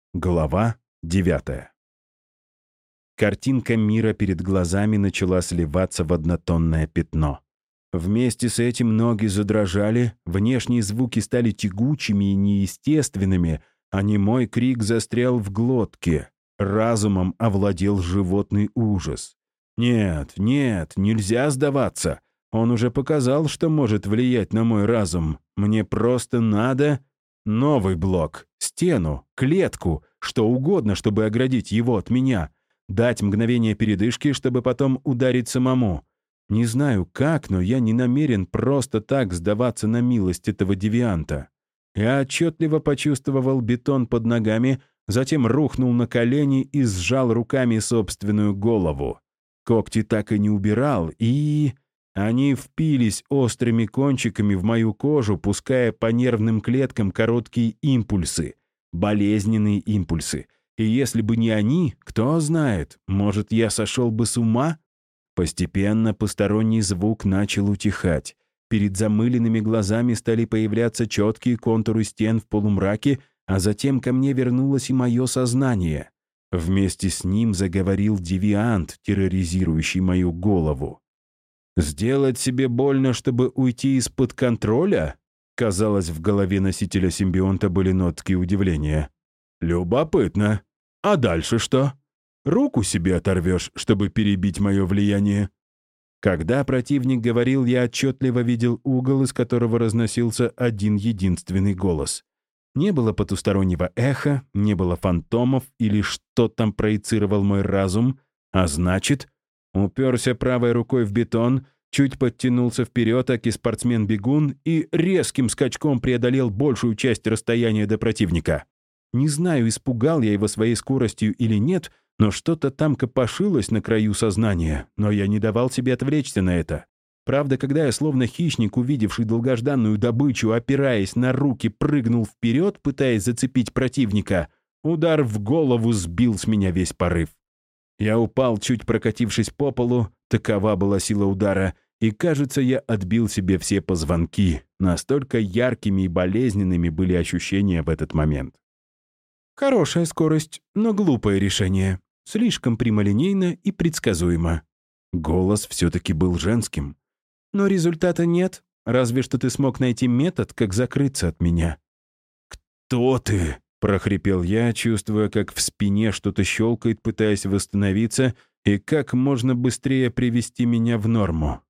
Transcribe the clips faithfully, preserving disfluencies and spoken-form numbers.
Глава девятая. Картинка мира перед глазами начала сливаться в однотонное пятно. Вместе с этим ноги задрожали, внешние звуки стали тягучими и неестественными, а немой крик застрял в глотке. Разумом овладел животный ужас. Нет, нет, нельзя сдаваться. Он уже показал, что может влиять на мой разум. Мне просто надо... Новый блок, стену, клетку, что угодно, чтобы оградить его от меня. Дать мгновение передышки, чтобы потом ударить самому. Не знаю как, но я не намерен просто так сдаваться на милость этого девианта. Я отчетливо почувствовал бетон под ногами, затем рухнул на колени и сжал руками собственную голову. Когти так и не убирал, и... Они впились острыми кончиками в мою кожу, пуская по нервным клеткам короткие импульсы, болезненные импульсы. И если бы не они, кто знает, может, я сошел бы с ума? Постепенно посторонний звук начал утихать. Перед замыленными глазами стали появляться четкие контуры стен в полумраке, а затем ко мне вернулось и мое сознание. Вместе с ним заговорил девиант, терроризирующий мою голову. «Сделать себе больно, чтобы уйти из-под контроля?» Казалось, в голове носителя симбионта были нотки удивления. «Любопытно. А дальше что? Руку себе оторвешь, чтобы перебить мое влияние?» Когда противник говорил, я отчетливо видел угол, из которого разносился один единственный голос. Не было потустороннего эха, не было фантомов или что там проецировал мой разум, а значит... Уперся правой рукой в бетон, чуть подтянулся вперед, аки спортсмен-бегун, и резким скачком преодолел большую часть расстояния до противника. Не знаю, испугал я его своей скоростью или нет, но что-то там копошилось на краю сознания, но я не давал себе отвлечься на это. Правда, когда я, словно хищник, увидевший долгожданную добычу, опираясь на руки, прыгнул вперед, пытаясь зацепить противника, удар в голову сбил с меня весь порыв. Я упал, чуть прокатившись по полу, такова была сила удара, и, кажется, я отбил себе все позвонки. Настолько яркими и болезненными были ощущения в этот момент. Хорошая скорость, но глупое решение. Слишком прямолинейно и предсказуемо. Голос все-таки был женским. Но результата нет, разве что ты смог найти метод, как закрыться от меня. «Кто ты?» — прохрипел я, чувствуя, как в спине что-то щелкает, пытаясь восстановиться, и как можно быстрее привести меня в норму.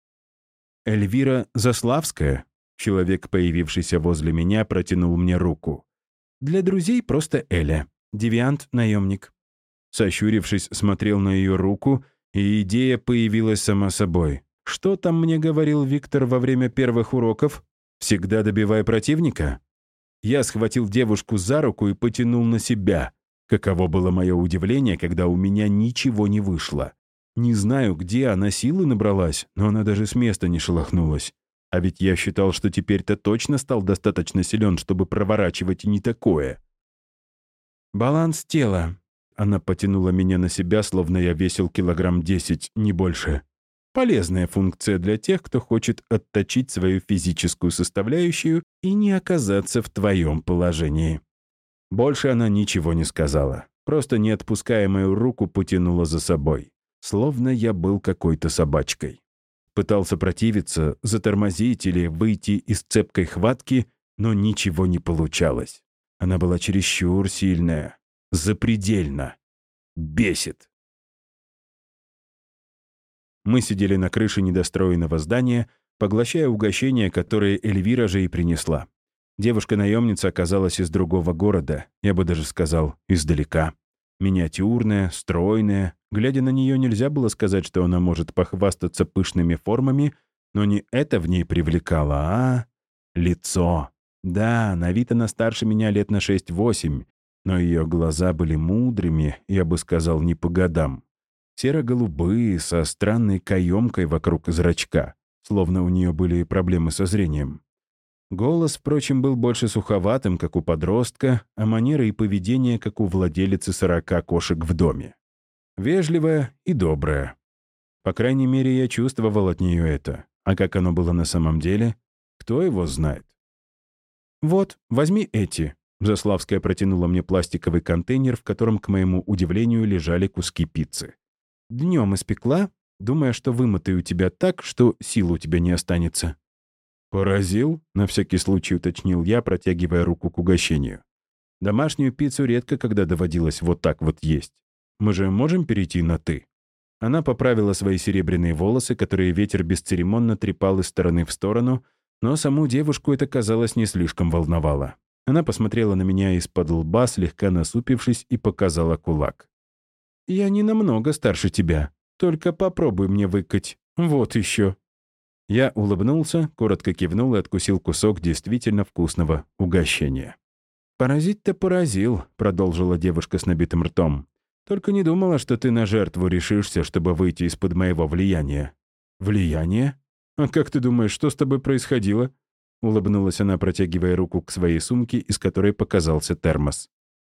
«Эльвира Заславская?» Человек, появившийся возле меня, протянул мне руку. «Для друзей просто Эля. Девиант-наемник». Сощурившись, смотрел на ее руку, и идея появилась сама собой. «Что там мне говорил Виктор во время первых уроков? Всегда добивай противника?» Я схватил девушку за руку и потянул на себя. Каково было мое удивление, когда у меня ничего не вышло. Не знаю, где она силы набралась, но она даже с места не шелохнулась. А ведь я считал, что теперь-то точно стал достаточно силен, чтобы проворачивать и не такое. «Баланс тела». Она потянула меня на себя, словно я весил килограмм десять, не больше. Полезная функция для тех, кто хочет отточить свою физическую составляющую и не оказаться в твоем положении. Больше она ничего не сказала, просто, не отпуская мою руку, потянула за собой, словно я был какой-то собачкой. Пытался противиться, затормозить или выйти из цепкой хватки, но ничего не получалось. Она была чересчур сильная, запредельно. Бесит. Мы сидели на крыше недостроенного здания, поглощая угощение, которое Эльвира же и принесла. Девушка-наемница оказалась из другого города, я бы даже сказал, издалека. Миниатюрная, стройная. Глядя на нее, нельзя было сказать, что она может похвастаться пышными формами, но не это в ней привлекало, а лицо. Да, на вид она старше меня лет на шесть-восемь, но ее глаза были мудрыми, я бы сказал, не по годам. Серо-голубые, со странной каемкой вокруг зрачка, словно у нее были проблемы со зрением. Голос, впрочем, был больше суховатым, как у подростка, а манеры и поведение, как у владелицы сорока кошек в доме. Вежливая и добрая. По крайней мере, я чувствовал от нее это. А как оно было на самом деле, кто его знает? «Вот, возьми эти». Заславская протянула мне пластиковый контейнер, в котором, к моему удивлению, лежали куски пиццы. «Днем испекла, думая, что вымотаю тебя так, что сил у тебя не останется». «Поразил?» — на всякий случай уточнил я, протягивая руку к угощению. «Домашнюю пиццу редко когда доводилось вот так вот есть. Мы же можем перейти на «ты»?» Она поправила свои серебряные волосы, которые ветер бесцеремонно трепал из стороны в сторону, но саму девушку это, казалось, не слишком волновало. Она посмотрела на меня из-под лба, слегка насупившись, и показала кулак. «Я не намного старше тебя. Только попробуй мне выкать. Вот еще». Я улыбнулся, коротко кивнул и откусил кусок действительно вкусного угощения. «Поразить-то поразил», — продолжила девушка с набитым ртом. «Только не думала, что ты на жертву решишься, чтобы выйти из-под моего влияния». «Влияние? А как ты думаешь, что с тобой происходило?» Улыбнулась она, протягивая руку к своей сумке, из которой показался термос.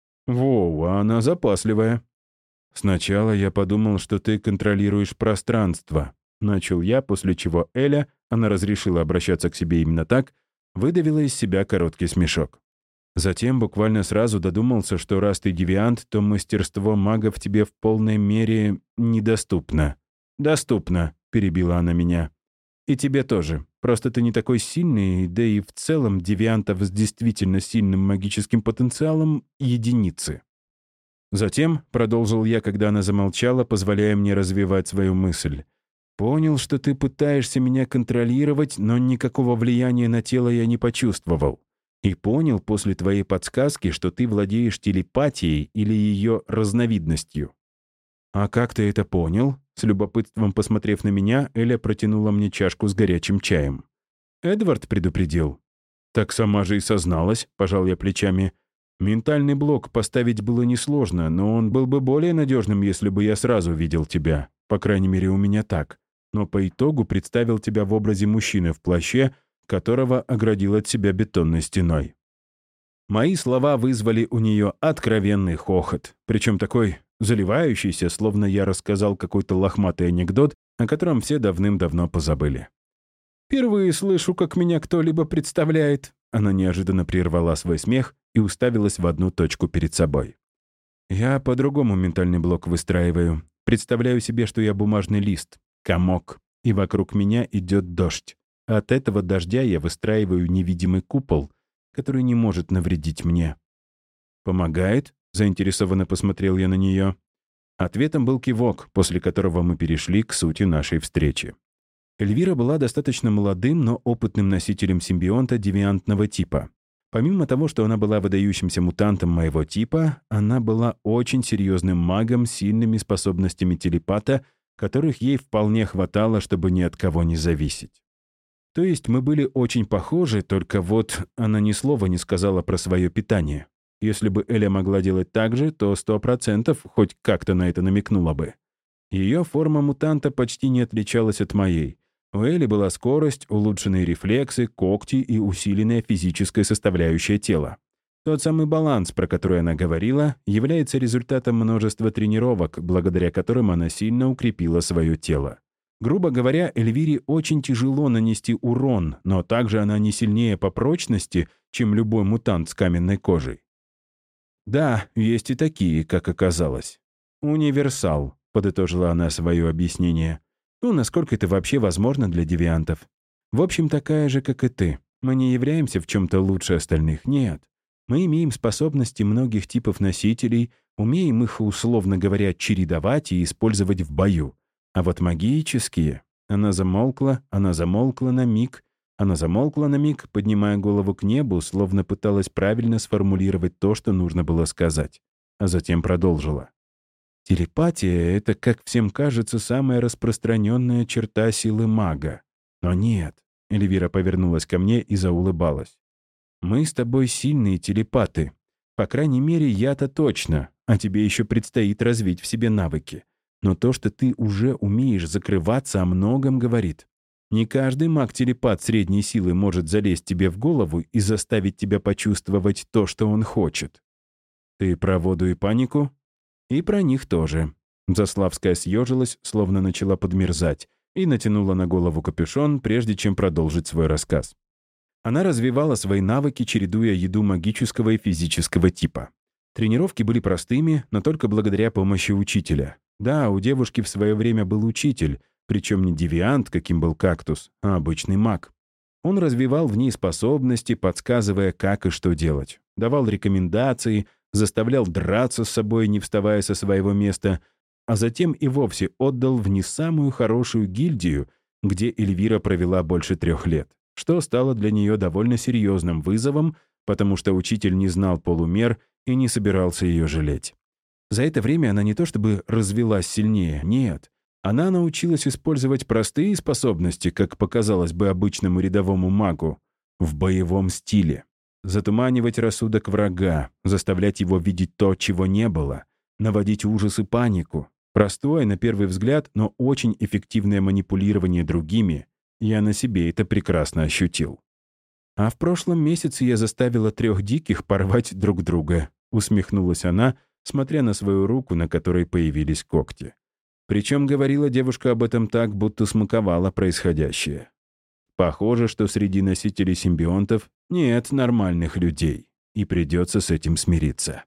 «Воу, а она запасливая». «Сначала я подумал, что ты контролируешь пространство», — начал я, после чего Эля, она разрешила обращаться к себе именно так, выдавила из себя короткий смешок. Затем буквально сразу додумался, что раз ты девиант, то мастерство магов тебе в полной мере недоступно. «Доступно», — перебила она меня. «И тебе тоже. Просто ты не такой сильный, да и в целом девиантов с действительно сильным магическим потенциалом — единицы». Затем, продолжил я, когда она замолчала, позволяя мне развивать свою мысль, понял, что ты пытаешься меня контролировать, но никакого влияния на тело я не почувствовал. И понял после твоей подсказки, что ты владеешь телепатией или ее разновидностью. «А как ты это понял?» С любопытством посмотрев на меня, Эля протянула мне чашку с горячим чаем. «Эдвард предупредил». «Так сама же и созналась», — пожал я плечами. «Ментальный блок поставить было несложно, но он был бы более надежным, если бы я сразу видел тебя. По крайней мере, у меня так. Но по итогу представил тебя в образе мужчины в плаще, которого оградил от себя бетонной стеной». Мои слова вызвали у нее откровенный хохот, причем такой заливающийся, словно я рассказал какой-то лохматый анекдот, о котором все давным-давно позабыли. «Впервые слышу, как меня кто-либо представляет». Она неожиданно прервала свой смех и уставилась в одну точку перед собой. «Я по-другому ментальный блок выстраиваю. Представляю себе, что я бумажный лист, комок, и вокруг меня идет дождь. От этого дождя я выстраиваю невидимый купол, который не может навредить мне». «Помогает?» — заинтересованно посмотрел я на нее. Ответом был кивок, после которого мы перешли к сути нашей встречи. Эльвира была достаточно молодым, но опытным носителем симбионта девиантного типа. Помимо того, что она была выдающимся мутантом моего типа, она была очень серьезным магом с сильными способностями телепата, которых ей вполне хватало, чтобы ни от кого не зависеть. То есть мы были очень похожи, только вот она ни слова не сказала про свое питание. Если бы Эля могла делать так же, то сто процентов хоть как-то на это намекнула бы. Ее форма мутанта почти не отличалась от моей. У Эли была скорость, улучшенные рефлексы, когти и усиленная физическая составляющая тела. Тот самый баланс, про который она говорила, является результатом множества тренировок, благодаря которым она сильно укрепила свое тело. Грубо говоря, Эльвире очень тяжело нанести урон, но также она не сильнее по прочности, чем любой мутант с каменной кожей. «Да, есть и такие, как оказалось. Универсал», — подытожила она свое объяснение. «Ну, насколько это вообще возможно для девиантов? В общем, такая же, как и ты. Мы не являемся в чем-то лучше остальных, нет. Мы имеем способности многих типов носителей, умеем их, условно говоря, чередовать и использовать в бою. А вот магические...» Она замолкла, она замолкла на миг, она замолкла на миг, поднимая голову к небу, словно пыталась правильно сформулировать то, что нужно было сказать. А затем продолжила. «Телепатия — это, как всем кажется, самая распространенная черта силы мага. Но нет». Эльвира повернулась ко мне и заулыбалась. «Мы с тобой сильные телепаты. По крайней мере, я-то точно, а тебе еще предстоит развить в себе навыки. Но то, что ты уже умеешь закрываться, о многом говорит. Не каждый маг-телепат средней силы может залезть тебе в голову и заставить тебя почувствовать то, что он хочет. Ты про воду и панику? И про них тоже». Заславская съежилась, словно начала подмерзать, и натянула на голову капюшон, прежде чем продолжить свой рассказ. Она развивала свои навыки, чередуя еду магического и физического типа. Тренировки были простыми, но только благодаря помощи учителя. Да, у девушки в свое время был учитель, причем не девиант, каким был кактус, а обычный маг. Он развивал в ней способности, подсказывая, как и что делать. Давал рекомендации, заставлял драться с собой, не вставая со своего места, а затем и вовсе отдал в не самую хорошую гильдию, где Эльвира провела больше трех лет, что стало для нее довольно серьезным вызовом, потому что учитель не знал полумер и не собирался ее жалеть. За это время она не то чтобы развилась сильнее, нет. Она научилась использовать простые способности, как показалось бы обычному рядовому магу, в боевом стиле. Затуманивать рассудок врага, заставлять его видеть то, чего не было, наводить ужас и панику. Простое, на первый взгляд, но очень эффективное манипулирование другими. Я на себе это прекрасно ощутил. «А в прошлом месяце я заставила трех диких порвать друг друга», — усмехнулась она, смотря на свою руку, на которой появились когти. Причем говорила девушка об этом так, будто смаковала происходящее. Похоже, что среди носителей симбионтов нет нормальных людей, и придется с этим смириться.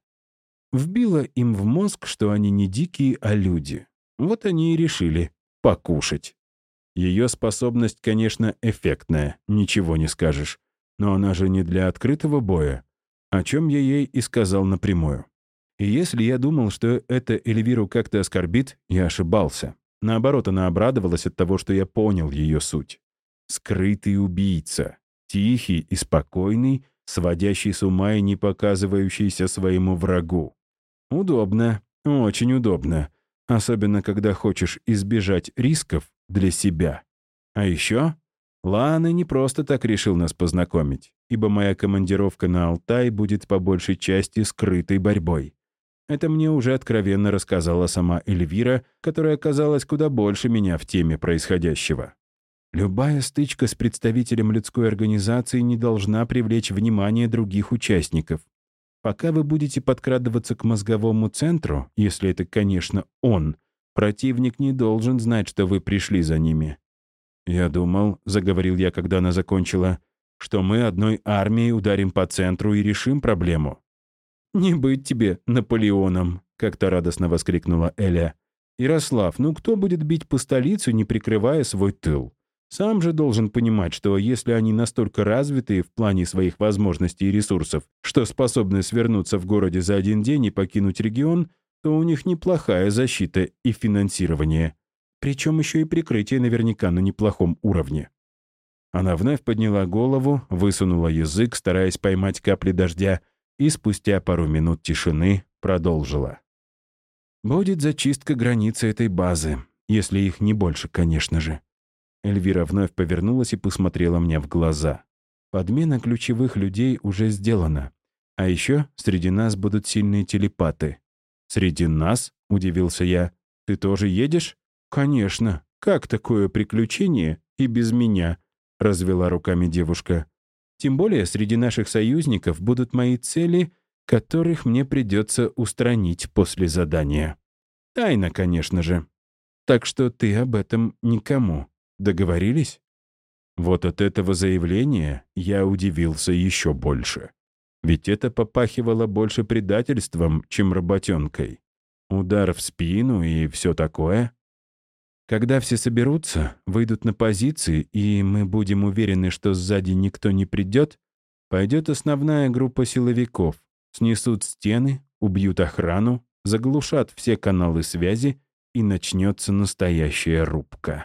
Вбила им в мозг, что они не дикие, а люди. Вот они и решили покушать. Ее способность, конечно, эффектная, ничего не скажешь. Но она же не для открытого боя, о чем я ей и сказал напрямую. И если я думал, что это Эльвиру как-то оскорбит, я ошибался. Наоборот, она обрадовалась от того, что я понял ее суть. Скрытый убийца. Тихий и спокойный, сводящий с ума и не показывающийся своему врагу. Удобно, очень удобно. Особенно, когда хочешь избежать рисков для себя. А еще Лана не просто так решил нас познакомить, ибо моя командировка на Алтай будет по большей части скрытой борьбой. Это мне уже откровенно рассказала сама Эльвира, которая оказалась куда больше меня в теме происходящего. Любая стычка с представителем людской организации не должна привлечь внимание других участников. Пока вы будете подкрадываться к мозговому центру, если это, конечно, он, противник не должен знать, что вы пришли за ними. «Я думал», — заговорил я, когда она закончила, «что мы одной армией ударим по центру и решим проблему». «Не быть тебе Наполеоном», — как-то радостно воскликнула Эля. «Ярослав, ну кто будет бить по столице, не прикрывая свой тыл? Сам же должен понимать, что если они настолько развитые в плане своих возможностей и ресурсов, что способны свернуться в городе за один день и покинуть регион, то у них неплохая защита и финансирование. Причем еще и прикрытие наверняка на неплохом уровне». Она вновь подняла голову, высунула язык, стараясь поймать капли дождя, и спустя пару минут тишины продолжила. «Будет зачистка границы этой базы, если их не больше, конечно же». Эльвира вновь повернулась и посмотрела мне в глаза. «Подмена ключевых людей уже сделана. А еще среди нас будут сильные телепаты». «Среди нас?» — удивился я. «Ты тоже едешь?» «Конечно. Как такое приключение и без меня?» — развела руками девушка. «Тем более среди наших союзников будут мои цели, которых мне придется устранить после задания. Тайна, конечно же. Так что ты об этом никому. Договорились?» Вот от этого заявления я удивился еще больше. Ведь это попахивало больше предательством, чем работенкой. Удар в спину и все такое. «Когда все соберутся, выйдут на позиции, и мы будем уверены, что сзади никто не придет, пойдет основная группа силовиков, снесут стены, убьют охрану, заглушат все каналы связи, и начнется настоящая рубка».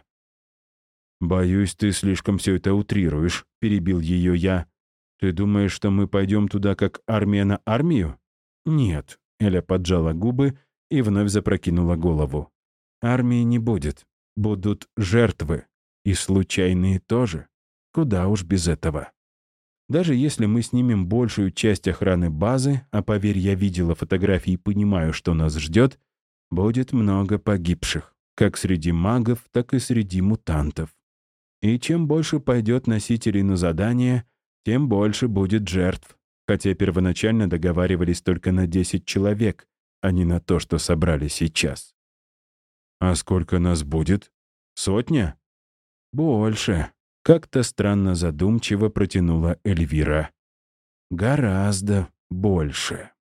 «Боюсь, ты слишком все это утрируешь», — перебил ее я. «Ты думаешь, что мы пойдем туда как армия на армию?» «Нет», — Эля поджала губы и вновь запрокинула голову. «Армии не будет. Будут жертвы. И случайные тоже. Куда уж без этого. Даже если мы снимем большую часть охраны базы, а поверь, я видела фотографии и понимаю, что нас ждет, будет много погибших, как среди магов, так и среди мутантов. И чем больше пойдет носителей на задание, тем больше будет жертв, хотя первоначально договаривались только на десять человек, а не на то, что собрали сейчас. «А сколько нас будет? Сотня?» «Больше. Как-то странно задумчиво протянула Эльвира. «Гораздо больше».